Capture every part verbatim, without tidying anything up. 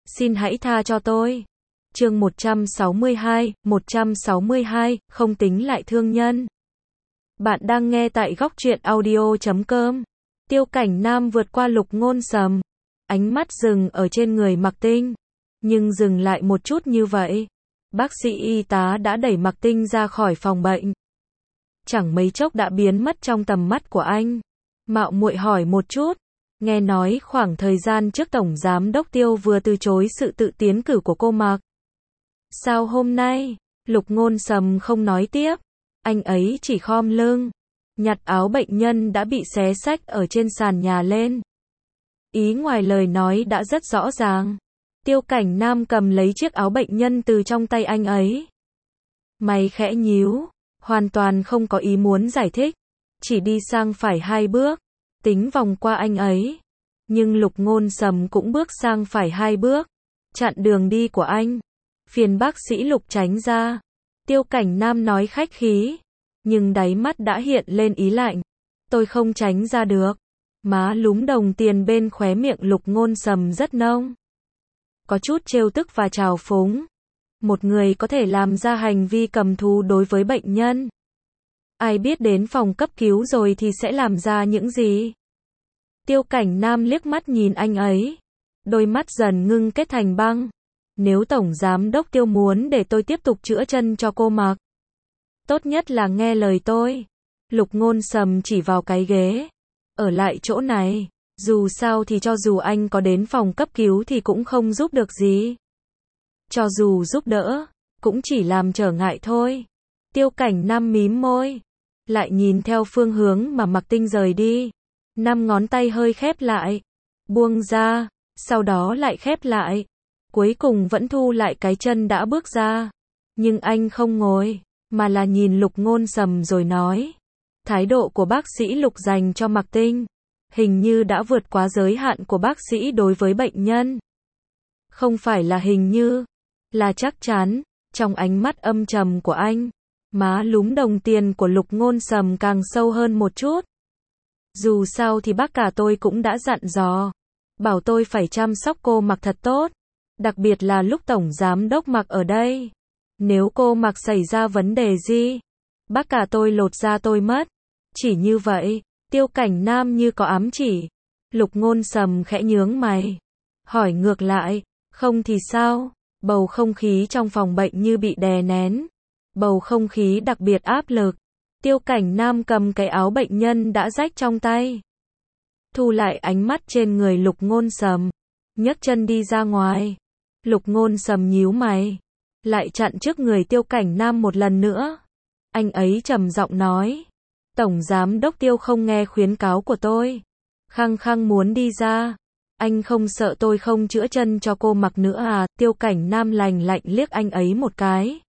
xin hãy tha cho tôi. Chương một trăm sáu mươi hai, một trăm sáu mươi hai, không tính lại thương nhân. Bạn đang nghe tại góc truyện audio chấm com. Tiêu Cảnh Nam vượt qua Lục Ngôn Sầm, ánh mắt dừng ở trên người Mạc Tinh, nhưng dừng lại một chút như vậy. Bác sĩ y tá đã đẩy Mạc Tinh ra khỏi phòng bệnh. Chẳng mấy chốc đã biến mất trong tầm mắt của anh. Mạo muội hỏi một chút, nghe nói khoảng thời gian trước Tổng Giám Đốc Tiêu vừa từ chối sự tự tiến cử của cô Mạc. Sao hôm nay? Lục Ngôn Sầm không nói tiếp. Anh ấy chỉ khom lưng, nhặt áo bệnh nhân đã bị xé xách ở trên sàn nhà lên. Ý ngoài lời nói đã rất rõ ràng. Tiêu Cảnh Nam cầm lấy chiếc áo bệnh nhân từ trong tay anh ấy. Mày khẽ nhíu, hoàn toàn không có ý muốn giải thích, chỉ đi sang phải hai bước, tính vòng qua anh ấy. Nhưng Lục Ngôn Sầm cũng bước sang phải hai bước, chặn đường đi của anh. Phiền bác sĩ Lục tránh ra. Tiêu Cảnh Nam nói khách khí, nhưng đáy mắt đã hiện lên ý lạnh. Tôi không tránh ra được. Má lúm đồng tiền bên khóe miệng Lục Ngôn Sầm rất nông, có chút trêu tức và trào phúng. Một người có thể làm ra hành vi cầm thú đối với bệnh nhân, ai biết đến phòng cấp cứu rồi thì sẽ làm ra những gì? Tiêu Cảnh Nam liếc mắt nhìn anh ấy, đôi mắt dần ngưng kết thành băng. Nếu Tổng Giám Đốc Tiêu muốn để tôi tiếp tục chữa chân cho cô Mạc, tốt nhất là nghe lời tôi. Lục Ngôn Sầm chỉ vào cái ghế. Ở lại chỗ này, dù sao thì cho dù anh có đến phòng cấp cứu thì cũng không giúp được gì. Cho dù giúp đỡ, cũng chỉ làm trở ngại thôi. Tiêu Cảnh Nam mím môi, lại nhìn theo phương hướng mà Mạc Tinh rời đi. Năm ngón tay hơi khép lại, buông ra, sau đó lại khép lại. Cuối cùng vẫn thu lại cái chân đã bước ra. Nhưng anh không ngồi, mà là nhìn Lục Ngôn Sầm rồi nói. Thái độ của bác sĩ Lục dành cho Mạc Tinh hình như đã vượt quá giới hạn của bác sĩ đối với bệnh nhân. Không phải là hình như, là chắc chắn. Trong ánh mắt âm trầm của anh, má lúm đồng tiền của Lục Ngôn Sầm càng sâu hơn một chút. Dù sao thì bác cả tôi cũng đã dặn dò, bảo tôi phải chăm sóc cô Mạc thật tốt, đặc biệt là lúc Tổng Giám Đốc Mạc ở đây. Nếu cô Mạc xảy ra vấn đề gì, bác cả tôi lột da tôi mất. Chỉ như vậy. Tiêu Cảnh Nam như có ám chỉ. Lục Ngôn Sầm khẽ nhướng mày, hỏi ngược lại, không thì sao? Bầu không khí trong phòng bệnh như bị đè nén, bầu không khí đặc biệt áp lực. Tiêu Cảnh Nam cầm cái áo bệnh nhân đã rách trong tay, thu lại ánh mắt trên người Lục Ngôn Sầm, nhấc chân đi ra ngoài. Lục Ngôn Sầm nhíu mày, lại chặn trước người Tiêu Cảnh Nam một lần nữa. Anh ấy trầm giọng nói, Tổng Giám Đốc Tiêu không nghe khuyến cáo của tôi, khăng khăng muốn đi ra. Anh không sợ tôi không chữa chân cho cô Mạc nữa à? Tiêu Cảnh Nam lành lạnh liếc anh ấy một cái.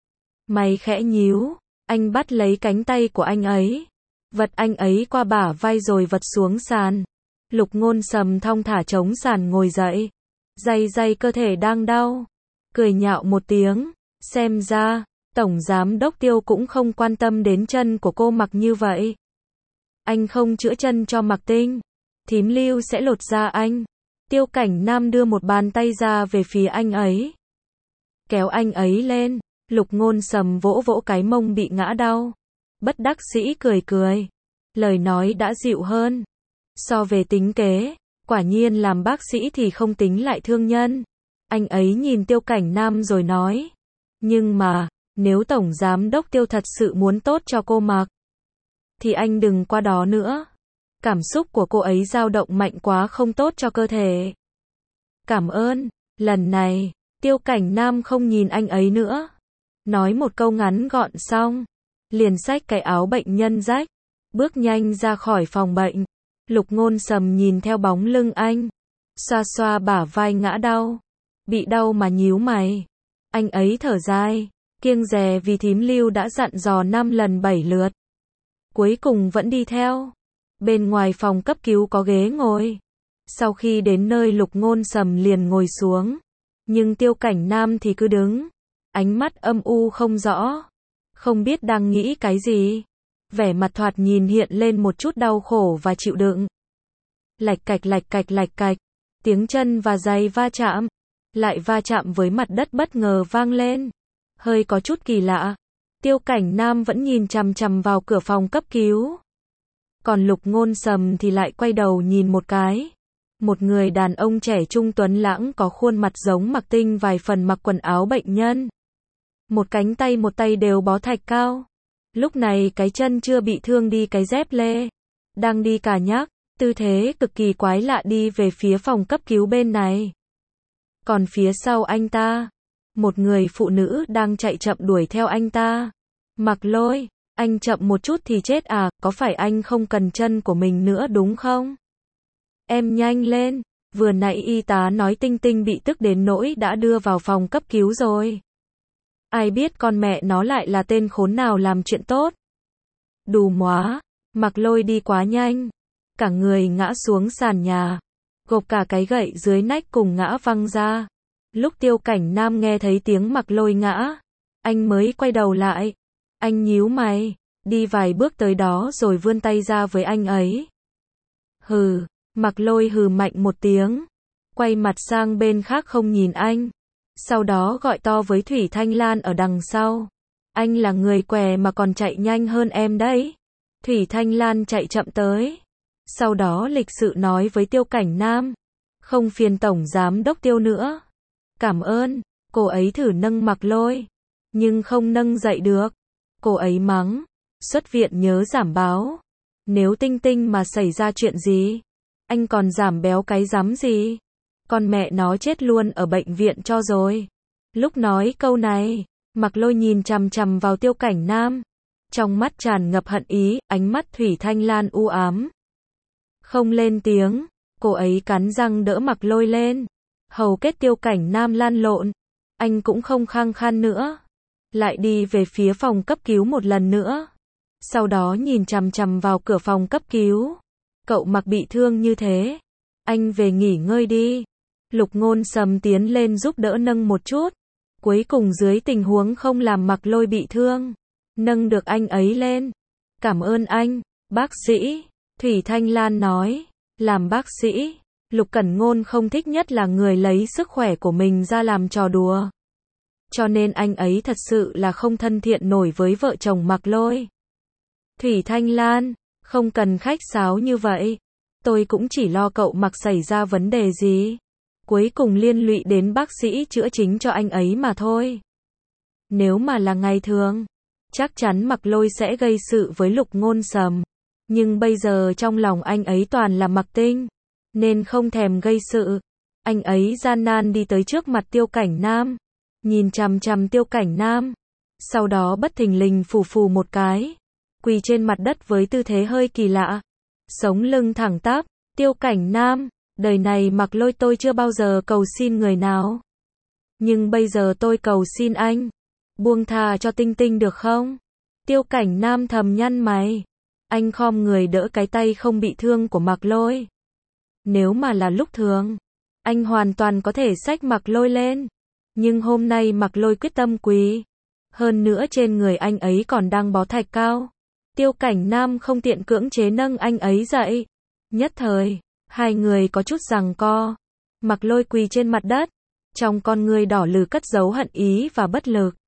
Mày khẽ nhíu, anh bắt lấy cánh tay của anh ấy, vật anh ấy qua bả vai rồi vật xuống sàn. Lục Ngôn Sầm thong thả chống sàn ngồi dậy, day day cơ thể đang đau, cười nhạo một tiếng. Xem ra Tổng Giám Đốc Tiêu cũng không quan tâm đến chân của cô Mạc như vậy. Anh không chữa chân cho Mạc Tinh, thím Lưu sẽ lột da anh. Tiêu Cảnh Nam đưa một bàn tay ra về phía anh ấy, kéo anh ấy lên. Lục Ngôn Sầm vỗ vỗ cái mông bị ngã đau, bất đắc dĩ cười cười, lời nói đã dịu hơn. So về tính kế, quả nhiên làm bác sĩ thì không tính lại thương nhân. Anh ấy nhìn Tiêu Cảnh Nam rồi nói, nhưng mà nếu Tổng Giám Đốc Tiêu thật sự muốn tốt cho cô Mạc, thì anh đừng qua đó nữa. Cảm xúc của cô ấy dao động mạnh quá, không tốt cho cơ thể. Cảm ơn. Lần này, Tiêu Cảnh Nam không nhìn anh ấy nữa, nói một câu ngắn gọn xong, liền xách cái áo bệnh nhân rách, bước nhanh ra khỏi phòng bệnh. Lục Ngôn Sầm nhìn theo bóng lưng anh, xoa xoa bả vai ngã đau, bị đau mà nhíu mày. Anh ấy thở dài, kiêng dè vì thím Lưu đã dặn dò năm lần bảy lượt, cuối cùng vẫn đi theo. Bên ngoài phòng cấp cứu có ghế ngồi. Sau khi đến nơi Lục Ngôn Sầm liền ngồi xuống, nhưng Tiêu Cảnh Nam thì cứ đứng, ánh mắt âm u không rõ, không biết đang nghĩ cái gì. Vẻ mặt thoạt nhìn hiện lên một chút đau khổ và chịu đựng. Lạch cạch lạch cạch lạch cạch, tiếng chân và giày va chạm, lại va chạm với mặt đất bất ngờ vang lên. Hơi có chút kỳ lạ. Tiêu Cảnh Nam vẫn nhìn chằm chằm vào cửa phòng cấp cứu. Còn Lục Ngôn Sầm thì lại quay đầu nhìn một cái. Một người đàn ông trẻ trung tuấn lãng có khuôn mặt giống Mạc Tinh vài phần mặc quần áo bệnh nhân. Một cánh tay một tay đều bó thạch cao. Lúc này cái chân chưa bị thương đi cái dép lê. Đang đi cà nhắc, tư thế cực kỳ quái lạ đi về phía phòng cấp cứu bên này. Còn phía sau anh ta, một người phụ nữ đang chạy chậm đuổi theo anh ta. Mạc Lôi, anh chậm một chút thì chết à, có phải anh không cần chân của mình nữa đúng không? Em nhanh lên, vừa nãy y tá nói Tinh Tinh bị tức đến nỗi đã đưa vào phòng cấp cứu rồi. Ai biết con mẹ nó lại là tên khốn nào làm chuyện tốt. Đù móa, Mạc Lôi đi quá nhanh, cả người ngã xuống sàn nhà, gộp cả cái gậy dưới nách cùng ngã văng ra. Lúc Tiêu Cảnh Nam nghe thấy tiếng Mạc Lôi ngã, anh mới quay đầu lại. Anh nhíu mày, đi vài bước tới đó rồi vươn tay ra với anh ấy. Hừ, Mạc Lôi hừ mạnh một tiếng, quay mặt sang bên khác không nhìn anh. Sau đó gọi to với Thủy Thanh Lan ở đằng sau. Anh là người què mà còn chạy nhanh hơn em đấy. Thủy Thanh Lan chạy chậm tới. Sau đó lịch sự nói với Tiêu Cảnh Nam. Không phiền tổng giám đốc Tiêu nữa. Cảm ơn, cô ấy thử nâng Mạc Lôi. Nhưng không nâng dậy được. Cô ấy mắng. Xuất viện nhớ giảm báo. Nếu Tinh Tinh mà xảy ra chuyện gì, anh còn giảm béo cái rắm gì. Con mẹ nó chết luôn ở bệnh viện cho rồi. Lúc nói câu này, Mạc Lôi nhìn chằm chằm vào Tiêu Cảnh Nam. Trong mắt tràn ngập hận ý, ánh mắt Thủy Thanh Lan u ám. Không lên tiếng, cô ấy cắn răng đỡ Mạc Lôi lên. Hầu kết Tiêu Cảnh Nam lăn lộn. Anh cũng không khăng khăng nữa. Lại đi về phía phòng cấp cứu một lần nữa. Sau đó nhìn chằm chằm vào cửa phòng cấp cứu. Cậu Mạc bị thương như thế. Anh về nghỉ ngơi đi. Lục Ngôn Sầm tiến lên giúp đỡ nâng một chút. Cuối cùng dưới tình huống không làm Mạc Lôi bị thương, nâng được anh ấy lên. Cảm ơn anh, bác sĩ. Thủy Thanh Lan nói. Làm bác sĩ, Lục Cẩn Ngôn không thích nhất là người lấy sức khỏe của mình ra làm trò đùa. Cho nên anh ấy thật sự là không thân thiện nổi với vợ chồng Mạc Lôi. Thủy Thanh Lan, không cần khách sáo như vậy. Tôi cũng chỉ lo cậu Mạc xảy ra vấn đề gì. Cuối cùng liên lụy đến bác sĩ chữa chính cho anh ấy mà thôi. Nếu mà là ngày thường, chắc chắn Mạc Lôi sẽ gây sự với Lục Ngôn Sầm. Nhưng bây giờ trong lòng anh ấy toàn là Mạc Tinh, nên không thèm gây sự. Anh ấy gian nan đi tới trước mặt Tiêu Cảnh Nam, nhìn chằm chằm Tiêu Cảnh Nam. Sau đó bất thình lình phù phù một cái, quỳ trên mặt đất với tư thế hơi kỳ lạ. Sống lưng thẳng tắp, Tiêu Cảnh Nam. Đời này Mạc Lôi tôi chưa bao giờ cầu xin người nào. Nhưng bây giờ tôi cầu xin anh. Buông tha cho Tinh Tinh được không? Tiêu Cảnh Nam thầm nhăn mày. Anh khom người đỡ cái tay không bị thương của Mạc Lôi. Nếu mà là lúc thường, anh hoàn toàn có thể xách Mạc Lôi lên. Nhưng hôm nay Mạc Lôi quyết tâm quỳ. Hơn nữa trên người anh ấy còn đang bó thạch cao. Tiêu Cảnh Nam không tiện cưỡng chế nâng anh ấy dậy. Nhất thời, hai người có chút giằng co. Mạc Lôi quỳ trên mặt đất, trong con người đỏ lừ cất giấu hận ý và bất lực.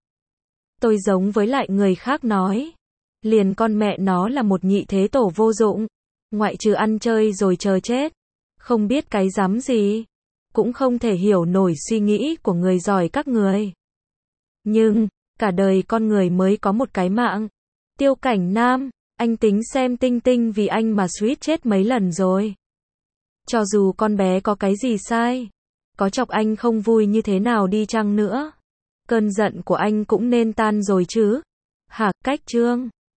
Tôi giống với lại người khác nói. Liền con mẹ nó là một nhị thế tổ vô dụng. Ngoại trừ ăn chơi rồi chờ chết. Không biết cái dám gì. Cũng không thể hiểu nổi suy nghĩ của người giỏi các người. Nhưng, cả đời con người mới có một cái mạng. Tiêu Cảnh Nam, anh tính xem Tinh Tinh vì anh mà suýt chết mấy lần rồi. Cho dù con bé có cái gì sai, có chọc anh không vui như thế nào đi chăng nữa, cơn giận của anh cũng nên tan rồi chứ. Hả, cách trương.